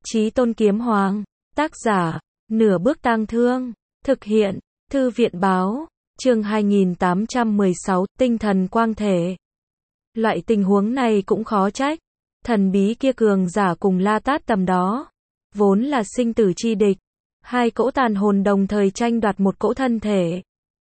Chí Tôn Kiếm Hoàng, tác giả, Nửa Bước Tang Thương, thực hiện, Thư viện báo, chương 2816, tinh thần quang thể. Loại tình huống này cũng khó trách, thần bí kia cường giả cùng La Tát tầm đó, vốn là sinh tử chi địch, hai cỗ tàn hồn đồng thời tranh đoạt một cỗ thân thể.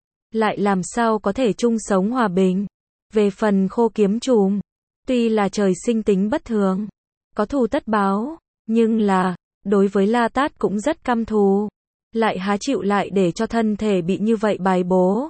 Lại làm sao có thể chung sống hòa bình. Về phần Khô Kiếm Trùm, tuy là trời sinh tính bất thường, có thù tất báo, nhưng là, đối với La Tát cũng rất căm thù, lại há chịu lại để cho thân thể bị như vậy bài bố.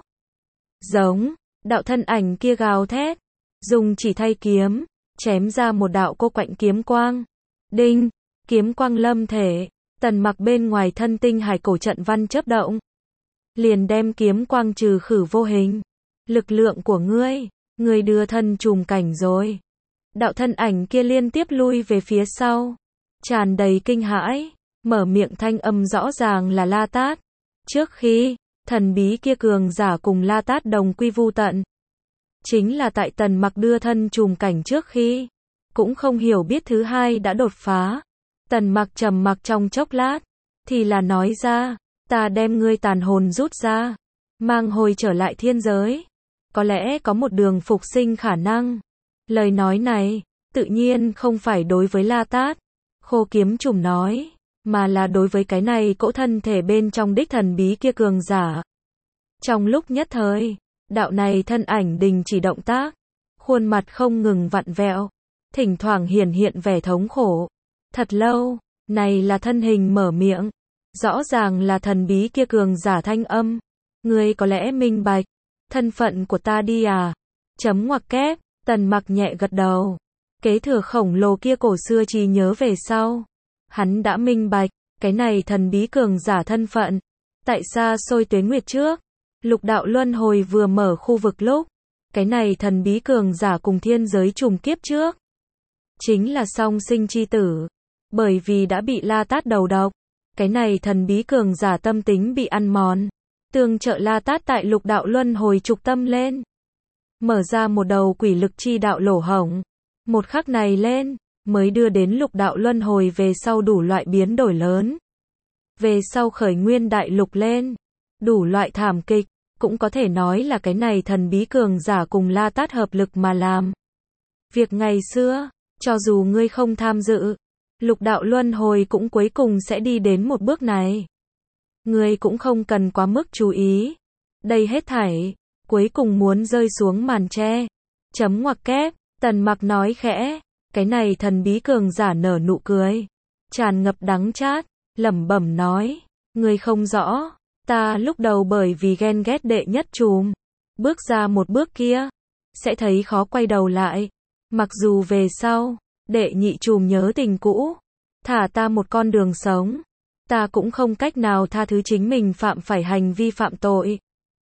Giống, đạo thân ảnh kia gào thét, dùng chỉ thay kiếm, chém ra một đạo cô quạnh kiếm quang. Đinh, kiếm quang lâm thể, Tần Mặc bên ngoài thân tinh hải cổ trận văn chớp động, liền đem kiếm quang trừ khử vô hình. Lực lượng của ngươi đưa thân trùm cảnh rồi. Đạo thân ảnh kia liên tiếp lui về phía sau, tràn đầy kinh hãi, mở miệng thanh âm rõ ràng là La Tát. Trước khi, thần bí kia cường giả cùng La Tát đồng quy vu tận. Chính là tại Tần Mặc đưa thân trùm cảnh trước khi, cũng không hiểu biết thứ hai đã đột phá. Tần Mặc trầm mặc trong chốc lát, thì là nói ra, ta đem ngươi tàn hồn rút ra, mang hồi trở lại thiên giới. Có lẽ có một đường phục sinh khả năng. Lời nói này, tự nhiên không phải đối với La Tát, Khô Kiếm Trùm nói, mà là đối với cái này cỗ thân thể bên trong đích thần bí kia cường giả. Trong lúc nhất thời, đạo này thân ảnh đình chỉ động tác, khuôn mặt không ngừng vặn vẹo, thỉnh thoảng hiển hiện vẻ thống khổ. Thật lâu, này là thân hình mở miệng, rõ ràng là thần bí kia cường giả thanh âm. Ngươi có lẽ minh bạch thân phận của ta đi à? Chấm ngoặc kép, Tần Mặc nhẹ gật đầu. Kế thừa khổng lồ kia cổ xưa trí nhớ về sau, hắn đã minh bạch, cái này thần bí cường giả thân phận. Tại xa xôi tuế nguyệt trước, lục đạo luân hồi vừa mở khu vực lúc, cái này thần bí cường giả cùng thiên giới trùng kiếp trước, chính là song sinh chi tử. Bởi vì đã bị La Tát đầu độc, cái này thần bí cường giả tâm tính bị ăn mòn, tương trợ La Tát tại lục đạo luân hồi trục tâm lên, mở ra một đầu quỷ lực chi đạo lỗ hổng. Một khắc này lên, mới đưa đến lục đạo luân hồi về sau đủ loại biến đổi lớn. Về sau khởi nguyên đại lục lên, đủ loại thảm kịch, cũng có thể nói là cái này thần bí cường giả cùng La Tát hợp lực mà làm. Việc ngày xưa, cho dù ngươi không tham dự, lục đạo luân hồi cũng cuối cùng sẽ đi đến một bước này. Ngươi cũng không cần quá mức chú ý. Đây hết thảy, cuối cùng muốn rơi xuống màn tre. Chấm ngoặc kép, Tần Mặc nói khẽ, cái này thần bí cường giả nở nụ cười, tràn ngập đắng chát, lẩm bẩm nói, ngươi không rõ, ta lúc đầu bởi vì ghen ghét đệ nhất trùm, bước ra một bước kia, sẽ thấy khó quay đầu lại. Mặc dù về sau, đệ nhị trùm nhớ tình cũ, thả ta một con đường sống, ta cũng không cách nào tha thứ chính mình phạm phải hành vi phạm tội.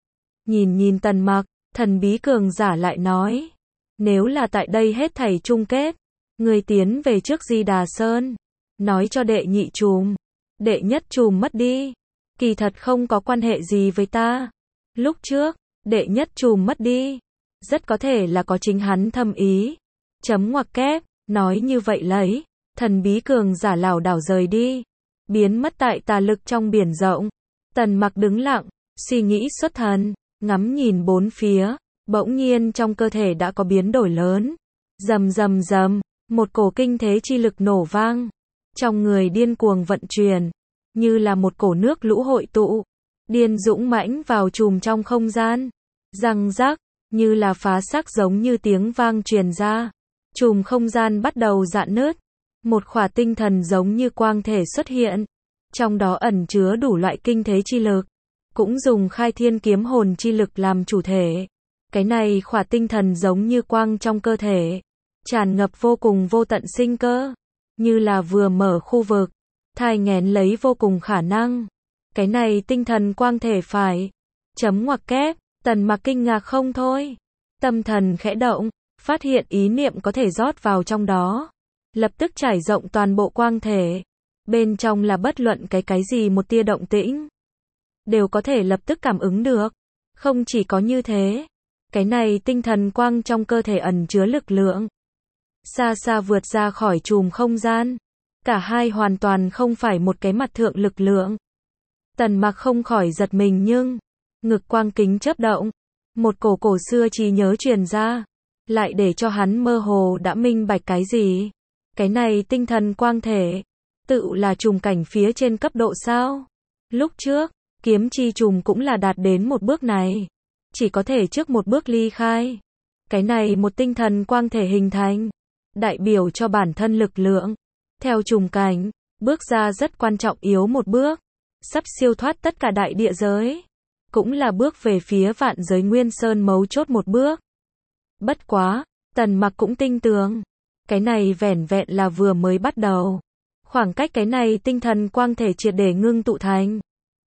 Nhìn Tần Mặc, thần bí cường giả lại nói, nếu là tại đây hết thảy chung kết, ngươi tiến về trước Di Đà Sơn, nói cho đệ nhị trùm, đệ nhất trùm mất đi, kỳ thật không có quan hệ gì với ta. Lúc trước, đệ nhất trùm mất đi, rất có thể là có chính hắn thâm ý. Chấm ngoặc kép, nói như vậy lấy, thần bí cường giả lảo đảo rời đi, biến mất tại tà lực trong biển rộng. Tần Mặc đứng lặng, suy nghĩ xuất thần, ngắm nhìn bốn phía, bỗng nhiên trong cơ thể đã có biến đổi lớn. Rầm rầm rầm, một cổ kinh thế chi lực nổ vang, trong người điên cuồng vận chuyển, như là một cổ nước lũ hội tụ, điên dũng mãnh vào chùm trong không gian. Răng rắc, như là phá xác giống như tiếng vang truyền ra, chùm không gian bắt đầu rạn nứt. Một khỏa tinh thần giống như quang thể xuất hiện, trong đó ẩn chứa đủ loại kinh thế chi lực, cũng dùng khai thiên kiếm hồn chi lực làm chủ thể. Cái này khỏa tinh thần giống như quang trong cơ thể, tràn ngập vô cùng vô tận sinh cơ, như là vừa mở khu vực, thai nghén lấy vô cùng khả năng. Cái này tinh thần quang thể phải. Chấm ngoặc kép, Tần Mặc kinh ngạc không thôi. Tâm thần khẽ động, phát hiện ý niệm có thể rót vào trong đó, lập tức trải rộng toàn bộ quang thể. Bên trong là bất luận cái gì một tia động tĩnh, đều có thể lập tức cảm ứng được. Không chỉ có như thế, cái này tinh thần quang trong cơ thể ẩn chứa lực lượng, xa xa vượt ra khỏi chùm không gian. Cả hai hoàn toàn không phải một cái mặt thượng lực lượng. Tần Mặc không khỏi giật mình nhưng, ngực quang kính chớp động, một cổ xưa trí nhớ truyền ra, lại để cho hắn mơ hồ đã minh bạch cái gì. Cái này tinh thần quang thể, tự là trùng cảnh phía trên cấp độ sao? Lúc trước, kiếm chi trùng cũng là đạt đến một bước này, chỉ có thể trước một bước ly khai. Cái này một tinh thần quang thể hình thành, đại biểu cho bản thân lực lượng. Theo trùng cảnh, bước ra rất quan trọng yếu một bước, sắp siêu thoát tất cả đại địa giới, cũng là bước về phía vạn giới nguyên sơn mấu chốt một bước. Bất quá, Tần Mặc cũng tin tưởng, cái này vẻn vẹn là vừa mới bắt đầu. Khoảng cách cái này tinh thần quang thể triệt để ngưng tụ thành,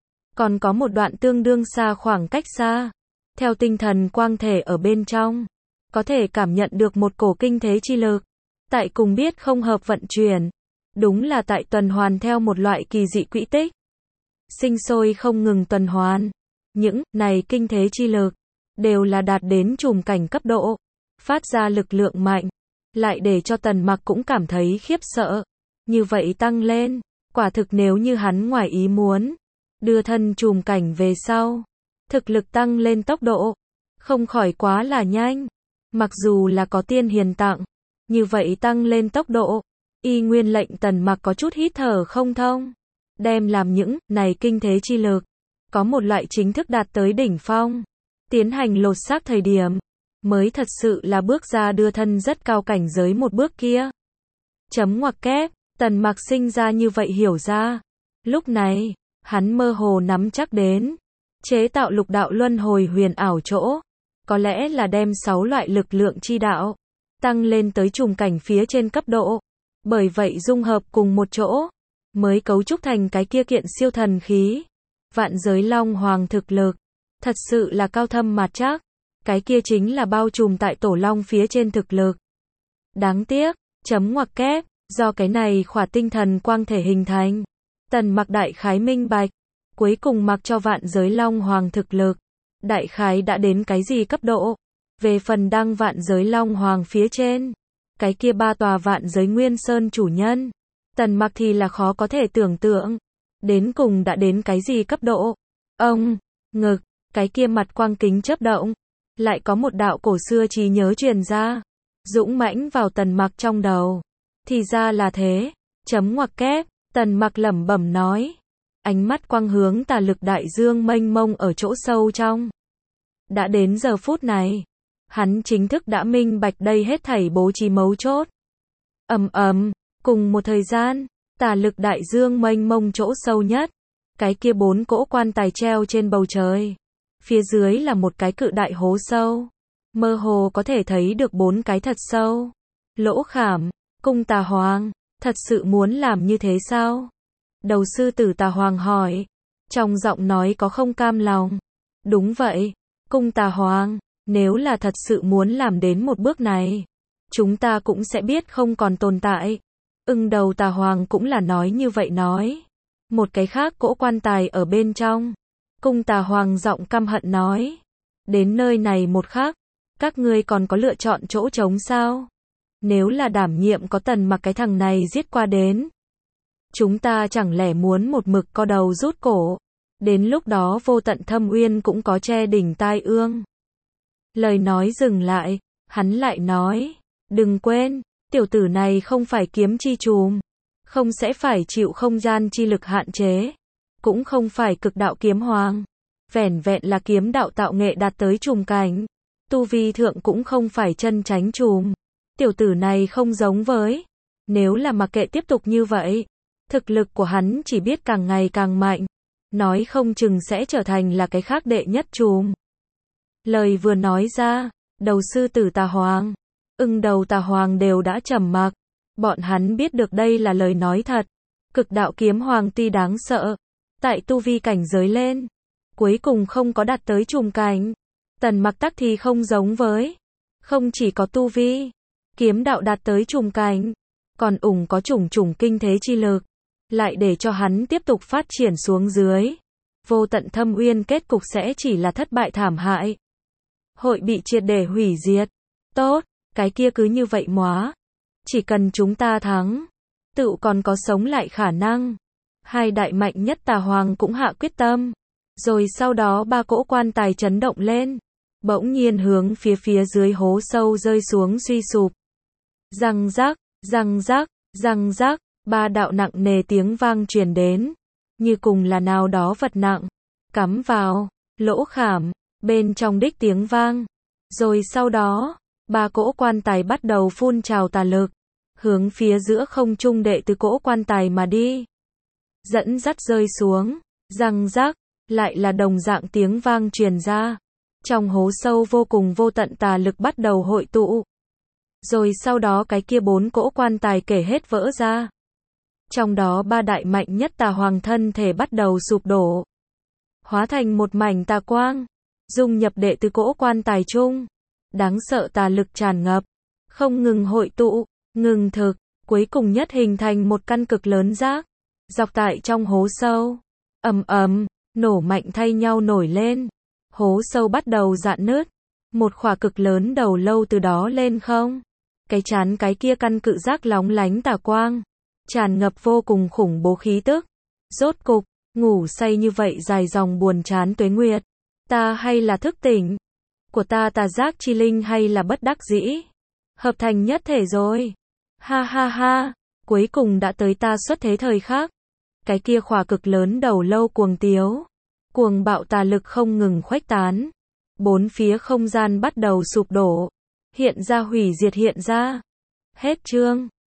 còn có một đoạn tương đương xa khoảng cách xa. Theo tinh thần quang thể ở bên trong, có thể cảm nhận được một cổ kinh thế chi lực, tại cùng biết không hợp vận chuyển. Đúng là tại tuần hoàn theo một loại kỳ dị quỹ tích, sinh sôi không ngừng tuần hoàn. Những này kinh thế chi lực đều là đạt đến trùng cảnh cấp độ, phát ra lực lượng mạnh, lại để cho Tần Mặc cũng cảm thấy khiếp sợ. Như vậy tăng lên, quả thực nếu như hắn ngoài ý muốn, đưa thân trùng cảnh về sau, thực lực tăng lên tốc độ, không khỏi quá là nhanh. Mặc dù là có tiên hiền tặng, như vậy tăng lên tốc độ, y nguyên lệnh Tần Mặc có chút hít thở không thông. Đem làm những này kinh thế chi lực, có một loại chính thức đạt tới đỉnh phong, tiến hành lột xác thời điểm, mới thật sự là bước ra đưa thân rất cao cảnh giới một bước kia. Chấm ngoặc kép, Tần Mặc sinh ra như vậy hiểu ra. Lúc này, hắn mơ hồ nắm chắc đến, chế tạo lục đạo luân hồi huyền ảo chỗ, có lẽ là đem 6 loại lực lượng chi đạo, tăng lên tới trùng cảnh phía trên cấp độ. Bởi vậy dung hợp cùng một chỗ, mới cấu trúc thành cái kia kiện siêu thần khí. Vạn giới long hoàng thực lực, thật sự là cao thâm mạt trắc. Cái kia chính là bao trùm tại tổ long phía trên thực lực. Đáng tiếc, chấm ngoặc kép, do cái này khỏa tinh thần quang thể hình thành, Tần Mặc đại khái minh bạch, cuối cùng mặc cho vạn giới long hoàng thực lực, đại khái đã đến cái gì cấp độ. Về phần đăng vạn giới long hoàng phía trên, cái kia 3 tòa vạn giới nguyên sơn chủ nhân, Tần Mặc thì là khó có thể tưởng tượng, đến cùng đã đến cái gì cấp độ. Ông, ngực, cái kia mặt quang kính chớp động, lại có một đạo cổ xưa trí nhớ truyền ra, dũng mãnh vào Tần Mặc trong đầu. Thì ra là thế, chấm ngoặc kép, Tần Mặc lẩm bẩm nói, ánh mắt quang hướng tà lực đại dương mênh mông ở chỗ sâu trong. Đã đến giờ phút này, hắn chính thức đã minh bạch đây hết thảy bố trí mấu chốt. Cùng một thời gian, tà lực đại dương mênh mông chỗ sâu nhất, cái kia 4 cỗ quan tài treo trên bầu trời, phía dưới là một cái cự đại hố sâu, mơ hồ có thể thấy được 4 cái thật sâu lỗ khảm. Cung Tà Hoàng, thật sự muốn làm như thế sao? Đầu sư tử Tà Hoàng hỏi, trong giọng nói có không cam lòng. Đúng vậy, Cung Tà Hoàng, nếu là thật sự muốn làm đến một bước này, chúng ta cũng sẽ biết không còn tồn tại. Ưng đầu Tà Hoàng cũng là nói như vậy nói. Một cái khác cỗ quan tài ở bên trong, Cung Tà Hoàng giọng căm hận nói, đến nơi này một khắc, các ngươi còn có lựa chọn chỗ trống sao? Nếu là đảm nhiệm có Tần Mặc cái thằng này giết qua đến, chúng ta chẳng lẽ muốn một mực co đầu rút cổ, đến lúc đó vô tận thâm uyên cũng có che đỉnh tai ương. Lời nói dừng lại, hắn lại nói, đừng quên, tiểu tử này không phải kiếm chi trùm, không sẽ phải chịu không gian chi lực hạn chế, cũng không phải cực đạo kiếm hoàng, vẻn vẹn là kiếm đạo tạo nghệ đạt tới trùm cảnh, tu vi thượng cũng không phải chân chánh trùm. Tiểu tử này không giống với, nếu là mặc kệ tiếp tục như vậy, thực lực của hắn chỉ biết càng ngày càng mạnh, nói không chừng sẽ trở thành là cái khác đệ nhất trùm. Lời vừa nói ra, đầu sư tử Tà Hoàng, Ưng đầu Tà Hoàng đều đã trầm mặc, bọn hắn biết được đây là lời nói thật. Cực đạo kiếm hoàng tuy đáng sợ, tại tu vi cảnh giới lên, cuối cùng không có đạt tới trùm cảnh. Tần Mặc tắc thì không giống với, không chỉ có tu vi, kiếm đạo đạt tới trùm cảnh, còn có chủng kinh thế chi lực, lại để cho hắn tiếp tục phát triển xuống dưới. Vô tận thâm uyên kết cục sẽ chỉ là thất bại thảm hại, hội bị triệt để hủy diệt. Tốt, cái kia cứ như vậy móa, chỉ cần chúng ta thắng, tự còn có sống lại khả năng. Hai đại mạnh nhất tà hoàng cũng hạ quyết tâm. Rồi sau đó ba cỗ quan tài chấn động lên. Bỗng nhiên hướng phía dưới hố sâu rơi xuống suy sụp. Răng rác, răng rác, răng rác, ba đạo nặng nề tiếng vang truyền đến. Như cùng là nào đó vật nặng. Cắm vào, lỗ khảm, bên trong đích tiếng vang. Rồi sau đó, ba cỗ quan tài bắt đầu phun trào tà lực. Hướng phía giữa không trung đệ từ cỗ quan tài mà đi. Dẫn dắt rơi xuống, răng rác, lại là đồng dạng tiếng vang truyền ra. Trong hố sâu vô cùng vô tận tà lực bắt đầu hội tụ. Rồi sau đó cái kia 4 cỗ quan tài kể hết vỡ ra. Trong đó ba đại mạnh nhất tà hoàng thân thể bắt đầu sụp đổ. Hóa thành một mảnh tà quang. Dung nhập đệ từ cỗ quan tài chung. Đáng sợ tà lực tràn ngập. Không ngừng hội tụ, ngừng thực. Cuối cùng nhất hình thành một căn cực lớn rác. Dọc tại trong hố sâu. Ầm ầm, nổ mạnh thay nhau nổi lên. Hố sâu bắt đầu rạn nứt. Một khỏa cực lớn đầu lâu từ đó lên không. Cái chán cái kia căn cự giác lóng lánh tà quang. Tràn ngập vô cùng khủng bố khí tức. Rốt cục, ngủ say như vậy dài dòng buồn chán tuế nguyệt. Ta hay là thức tỉnh? Của ta tà giác chi linh hay là bất đắc dĩ? Hợp thành nhất thể rồi. Ha ha ha, cuối cùng đã tới ta xuất thế thời khắc. Cái kia khỏa cực lớn đầu lâu cuồng tiếu. Cuồng bạo tà lực không ngừng khuếch tán. Bốn phía không gian bắt đầu sụp đổ. Hiện ra hủy diệt hiện ra. Hết chương.